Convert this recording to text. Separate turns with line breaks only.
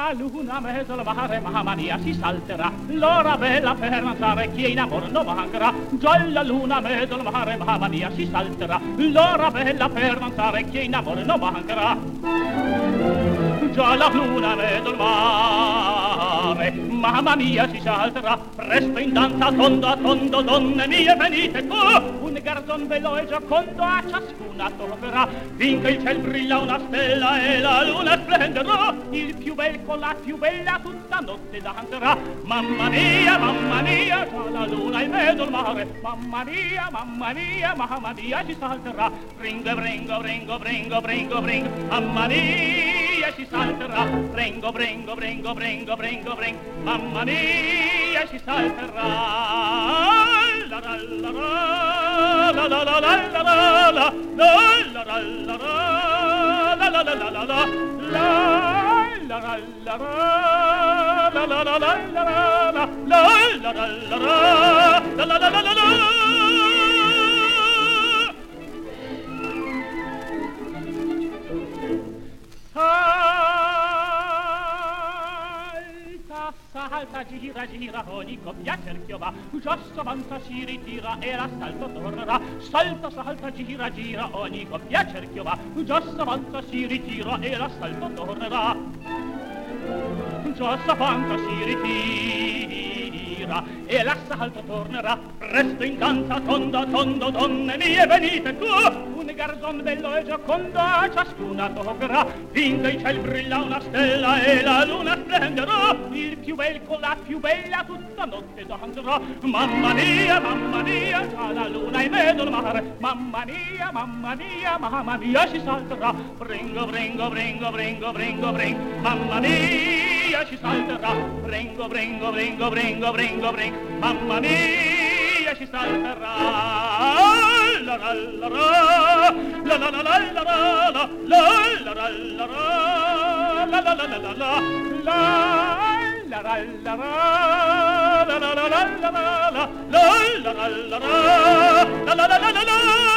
la luna mezzo al mare, mamma mia, si salterà. L'ora bella per danzare, chi in amore non mancherà. Già la luna mezzo al mare, mamma mia, si salterà. L'ora bella per danzare, chi in amore non mancherà. Già la luna mezzo al mare, mamma mia, si salterà. Presto in danza a tondo, donne mie, venite tu. Un garzon bello e giocondo a ciascuna toccherà. Finché il ciel brilla una stella e la luna splenderà. Il più bel con la più bella tutta notte danzerà. Mamma mia, già la luna in mezzo al mare. Mamma mia, si salterà. Bringo, bringo, bringo, bringo, bringo, bringo. Mamma mia, si salterà. Bringo, bringo, bringo, bringo, bringo, bringo. Mamma mia, si salterà. La la la la la la la la la la la la la la la la la la. Salta, gira, gira, ogni coppia cerchio va. Già s'avanza, si ritira e l'assalto tornerà. Salta, salta, gira, gira, ogni coppia cerchio va. Già s'avanza, si ritira e l'assalto tornerà. Già s'avanza, si ritira e l'assalto tornerà. Presto in danza, tondo, tondo, donne mie, venite tu. Un garzon bello e giocondo a ciascuna toccherà. Finché in ciel brilla una stella e la luna splenderà. Il più bel con la più bella tutta notte danzerà. Mamma mia, già la luna in mezzo al mare. Mamma mia, si salterà. Bringo, bringo, bringo, bringo, bringo, bringo. Mamma mia, si salterà. Bringo, bringo, bringo, bringo, bringo, bringo. Mamma mia, si salterà. La la la la la la la la la la la la la la la la la la la la